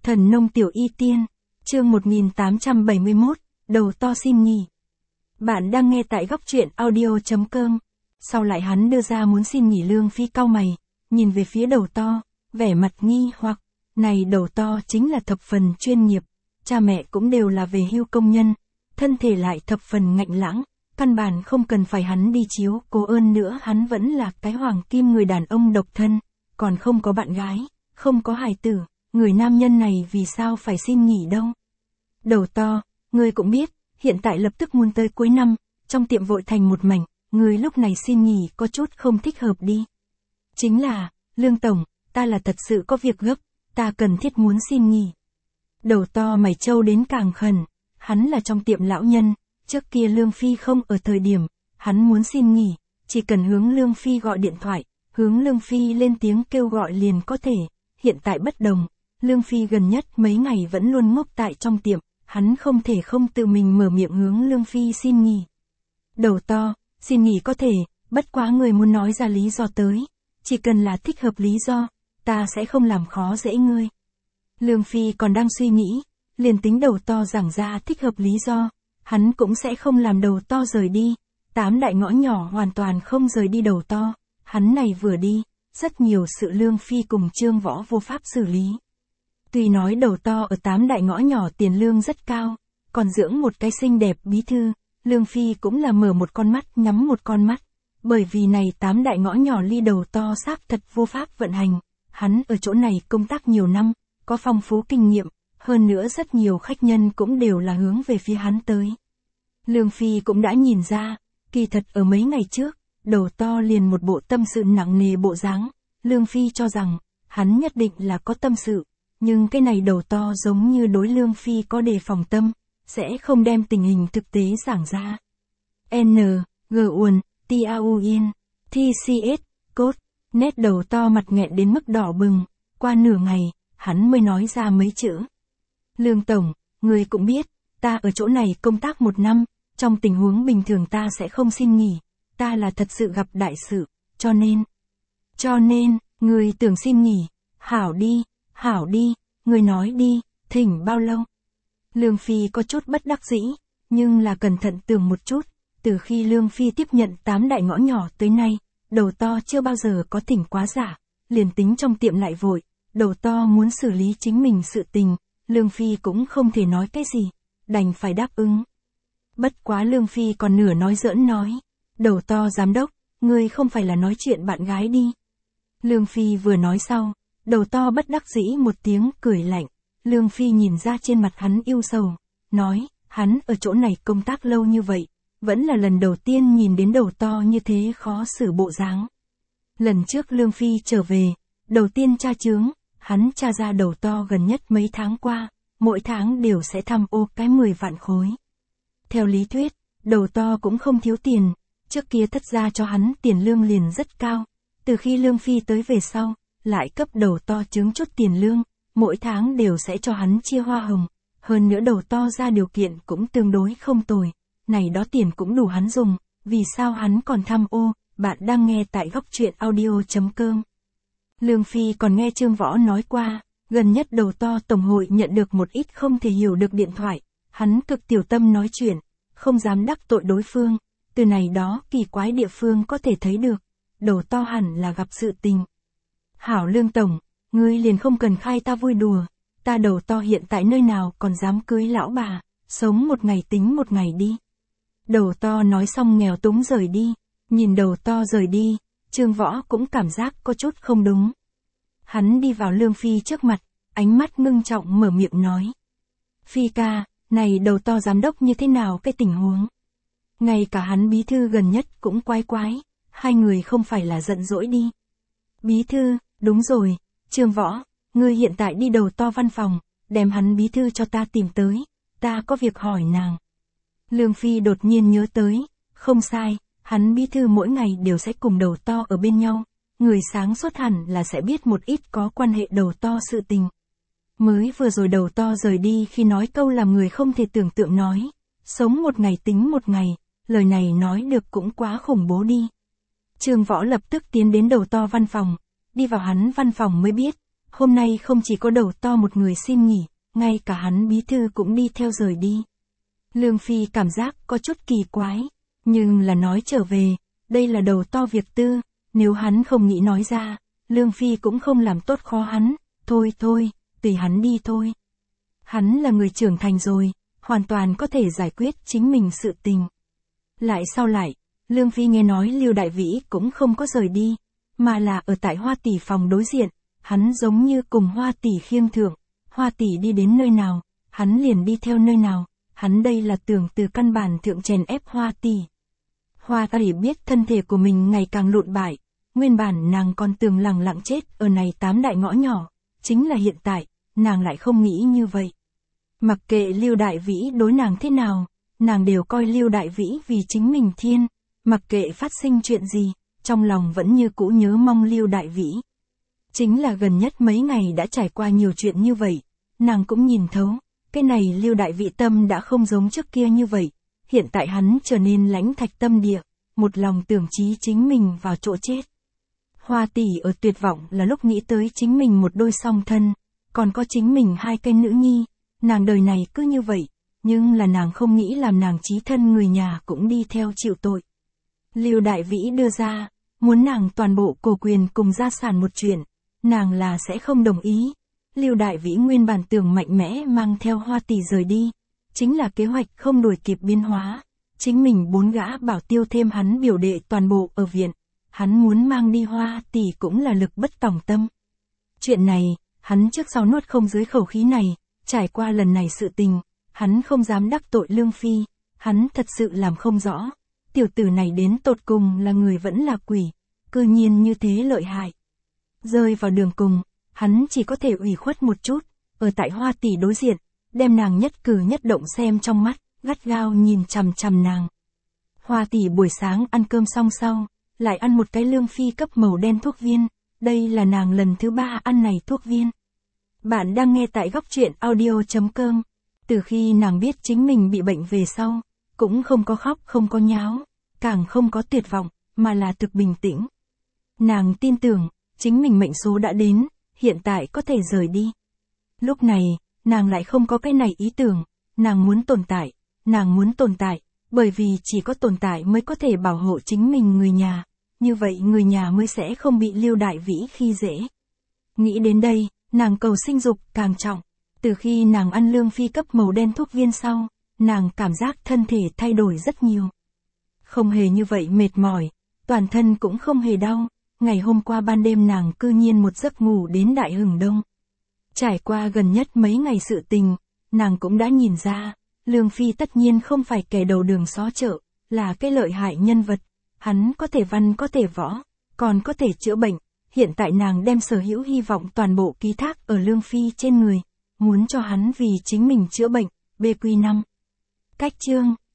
Thần nông tiểu y tiên, chương 1871, đầu to xin nghỉ. Bạn đang nghe tại góc truyện audio.com. Sau lại hắn đưa ra muốn xin nghỉ, Lương Phi cau mày, nhìn về phía đầu to, vẻ mặt nghi hoặc, này đầu to chính là thập phần chuyên nghiệp, cha mẹ cũng đều là về hưu công nhân, thân thể lại thập phần ngạnh lãng, căn bản không cần phải hắn đi chiếu cố, ơn nữa hắn vẫn là cái hoàng kim người đàn ông độc thân, còn không có bạn gái, không có hài tử, người nam nhân này vì sao phải xin nghỉ đâu. Đầu to, ngươi cũng biết, hiện tại lập tức muốn tới cuối năm, trong tiệm vội thành một mảnh, ngươi lúc này xin nghỉ có chút không thích hợp đi. Chính là, Lương Tổng, ta là thật sự có việc gấp, ta cần thiết muốn xin nghỉ. Đầu to mày trâu đến càng khẩn, hắn là trong tiệm lão nhân, trước kia Lương Phi không ở thời điểm, hắn muốn xin nghỉ, chỉ cần hướng Lương Phi gọi điện thoại, hướng Lương Phi lên tiếng kêu gọi liền có thể, hiện tại bất đồng, Lương Phi gần nhất mấy ngày vẫn luôn ngốc tại trong tiệm, hắn không thể không tự mình mở miệng hướng Lương Phi xin nghỉ. Đầu to, xin nghỉ có thể, bất quá người muốn nói ra lý do tới, chỉ cần là thích hợp lý do, ta sẽ không làm khó dễ ngươi. Lương Phi còn đang suy nghĩ, liền tính đầu to giảng ra thích hợp lý do, hắn cũng sẽ không làm đầu to rời đi, 8 đại ngõ nhỏ hoàn toàn không rời đi đầu to, hắn này vừa đi, rất nhiều sự Lương Phi cùng Trương Võ vô pháp xử lý. Tuy nói đầu to ở 8 đại ngõ nhỏ tiền lương rất cao, còn dưỡng một cái xinh đẹp bí thư, Lương Phi cũng là mở một con mắt nhắm một con mắt, bởi vì này 8 đại ngõ nhỏ ly đầu to xác thật vô pháp vận hành, hắn ở chỗ này công tác nhiều năm, có phong phú kinh nghiệm, hơn nữa rất nhiều khách nhân cũng đều là hướng về phía hắn tới. Lương Phi cũng đã nhìn ra, kỳ thật ở mấy ngày trước, đầu to liền một bộ tâm sự nặng nề bộ dáng, Lương Phi cho rằng, hắn nhất định là có tâm sự, nhưng cái này đầu to giống như đối Lương Phi có đề phòng tâm, sẽ không đem tình hình thực tế giảng ra. N, G uồn, T A U N, T C S, cốt, nét đầu to mặt nghẹn đến mức đỏ bừng, qua nửa ngày, hắn mới nói ra mấy chữ. Lương Tổng, người cũng biết, ta ở chỗ này công tác 1 năm, trong tình huống bình thường ta sẽ không xin nghỉ, ta là thật sự gặp đại sự, cho nên, người tưởng xin nghỉ, hảo đi, người nói đi, thỉnh bao lâu? Lương Phi có chút bất đắc dĩ, nhưng là cẩn thận tưởng một chút, từ khi Lương Phi tiếp nhận 8 đại ngõ nhỏ tới nay, đầu to chưa bao giờ có thỉnh quá giả, liền tính trong tiệm lại vội, đầu to muốn xử lý chính mình sự tình, Lương Phi cũng không thể nói cái gì, đành phải đáp ứng. Bất quá Lương Phi còn nửa nói giỡn nói, đầu to giám đốc, ngươi không phải là nói chuyện bạn gái đi. Lương Phi vừa nói sau, đầu to bất đắc dĩ một tiếng cười lạnh, Lương Phi nhìn ra trên mặt hắn yêu sầu, nói, hắn ở chỗ này công tác lâu như vậy, vẫn là lần đầu tiên nhìn đến đầu to như thế khó xử bộ dáng. Lần trước Lương Phi trở về, đầu tiên tra chướng, hắn tra ra đầu to gần nhất mấy tháng qua, mỗi tháng đều sẽ thăm ô cái 10 vạn khối. Theo lý thuyết, đầu to cũng không thiếu tiền, trước kia thất gia cho hắn tiền lương liền rất cao, từ khi Lương Phi tới về sau, lại cấp đầu to chướng chút tiền lương, mỗi tháng đều sẽ cho hắn chia hoa hồng, hơn nữa đầu to ra điều kiện cũng tương đối không tồi, này đó tiền cũng đủ hắn dùng, vì sao hắn còn thăm ô, bạn đang nghe tại góc truyện audio.com. Lương Phi còn nghe Trương Võ nói qua, gần nhất đầu to tổng hội nhận được một ít không thể hiểu được điện thoại, hắn cực tiểu tâm nói chuyện, không dám đắc tội đối phương, từ này đó kỳ quái địa phương có thể thấy được, đầu to hẳn là gặp sự tình. Hảo Lương Tổng, ngươi liền không cần khai ta vui đùa, ta đầu to hiện tại nơi nào còn dám cưới lão bà, sống một ngày tính một ngày đi. Đầu to nói xong nghèo túng rời đi, nhìn đầu to rời đi, Trương Võ cũng cảm giác có chút không đúng. Hắn đi vào Lương Phi trước mặt, ánh mắt ngưng trọng mở miệng nói. Phi ca, này đầu to giám đốc như thế nào cái tình huống? Ngay cả hắn bí thư gần nhất cũng quái, hai người không phải là giận dỗi đi. Bí thư, đúng rồi, Trương Võ, ngươi hiện tại đi đầu to văn phòng, đem hắn bí thư cho ta tìm tới, ta có việc hỏi nàng. Lương Phi đột nhiên nhớ tới, không sai, hắn bí thư mỗi ngày đều sẽ cùng đầu to ở bên nhau, người sáng suốt hẳn là sẽ biết một ít có quan hệ đầu to sự tình. Mới vừa rồi đầu to rời đi khi nói câu làm người không thể tưởng tượng nói, sống một ngày tính một ngày, lời này nói được cũng quá khủng bố đi. Trương Võ lập tức tiến đến đầu to văn phòng, đi vào hắn văn phòng mới biết, Hôm nay không chỉ có đầu to một người xin nghỉ, ngay cả hắn bí thư cũng đi theo rời đi. Lương Phi cảm giác có chút kỳ quái, nhưng là nói trở về, đây là đầu to việc tư, nếu hắn không nghĩ nói ra, Lương Phi cũng không làm tốt khó hắn, thôi, tùy hắn đi thôi. Hắn là người trưởng thành rồi, hoàn toàn có thể giải quyết chính mình sự tình. Sau lại, Lương Phi nghe nói Lưu Đại Vĩ cũng không có rời đi, mà là ở tại Hoa Tỷ phòng đối diện, hắn giống như cùng Hoa Tỷ khiêng thượng, Hoa Tỷ đi đến nơi nào, hắn liền đi theo nơi nào, hắn đây là tưởng từ căn bản thượng chèn ép Hoa Tỷ. Hoa Tỷ biết thân thể của mình ngày càng lụn bại, nguyên bản nàng còn tưởng lẳng lặng chết ở này 8 đại ngõ nhỏ, chính là hiện tại, nàng lại không nghĩ như vậy. Mặc kệ Lưu Đại Vĩ đối nàng thế nào, nàng đều coi Lưu Đại Vĩ vì chính mình thiên, mặc kệ phát sinh chuyện gì, trong lòng vẫn như cũ nhớ mong Lưu Đại Vĩ. Chính là gần nhất mấy ngày đã trải qua nhiều chuyện như vậy, nàng cũng nhìn thấu, cái này Lưu Đại Vĩ tâm đã không giống trước kia như vậy, hiện tại hắn trở nên lãnh thạch tâm địa, một lòng tưởng chí chính mình vào chỗ chết. Hoa Tỷ ở tuyệt vọng là lúc nghĩ tới chính mình một đôi song thân, còn có chính mình 2 cây nữ nhi, nàng đời này cứ như vậy, nhưng là nàng không nghĩ làm nàng chí thân người nhà cũng đi theo chịu tội. Lưu Đại Vĩ đưa ra, muốn nàng toàn bộ cổ quyền cùng gia sản một chuyện, nàng là sẽ không đồng ý. Lưu Đại Vĩ nguyên bản tưởng mạnh mẽ mang theo Hoa Tỷ rời đi, chính là kế hoạch không đuổi kịp biến hóa, chính mình 4 gã bảo tiêu thêm hắn biểu đệ toàn bộ ở viện, hắn muốn mang đi Hoa Tỷ cũng là lực bất tòng tâm. Chuyện này, hắn trước sau nuốt không dưới khẩu khí này, trải qua lần này sự tình, hắn không dám đắc tội Lương Phi, hắn thật sự làm không rõ, tiểu tử này đến tột cùng là người vẫn là quỷ, cư nhiên như thế lợi hại. Rơi vào đường cùng, hắn chỉ có thể ủy khuất một chút, ở tại Hoa Tỷ đối diện, đem nàng nhất cử nhất động xem trong mắt, gắt gao nhìn chằm chằm nàng. Hoa Tỷ buổi sáng ăn cơm xong sau, lại ăn một cái Lương Phi cấp màu đen thuốc viên, đây là nàng lần thứ 3 ăn này thuốc viên. Bạn đang nghe tại góc truyện audio.com. Từ khi nàng biết chính mình bị bệnh về sau, cũng không có khóc không có nháo, càng không có tuyệt vọng, mà là thực bình tĩnh. Nàng tin tưởng, chính mình mệnh số đã đến, hiện tại có thể rời đi. Lúc này, nàng lại không có cái này ý tưởng, nàng muốn tồn tại, bởi vì chỉ có tồn tại mới có thể bảo hộ chính mình người nhà, như vậy người nhà mới sẽ không bị Lưu Đại Vĩ khi dễ. Nghĩ đến đây, nàng cầu sinh dục càng trọng. Từ khi nàng ăn Lương Phi cấp màu đen thuốc viên sau, nàng cảm giác thân thể thay đổi rất nhiều. Không hề như vậy mệt mỏi, toàn thân cũng không hề đau, ngày hôm qua ban đêm nàng cư nhiên một giấc ngủ đến đại hừng đông. Trải qua gần nhất mấy ngày sự tình, nàng cũng đã nhìn ra, Lương Phi tất nhiên không phải kẻ đầu đường xó chợ, là cái lợi hại nhân vật, hắn có thể văn có thể võ, còn có thể chữa bệnh, hiện tại nàng đem sở hữu hy vọng toàn bộ ký thác ở Lương Phi trên người, muốn cho hắn vì chính mình chữa bệnh, BQ5. Cách chương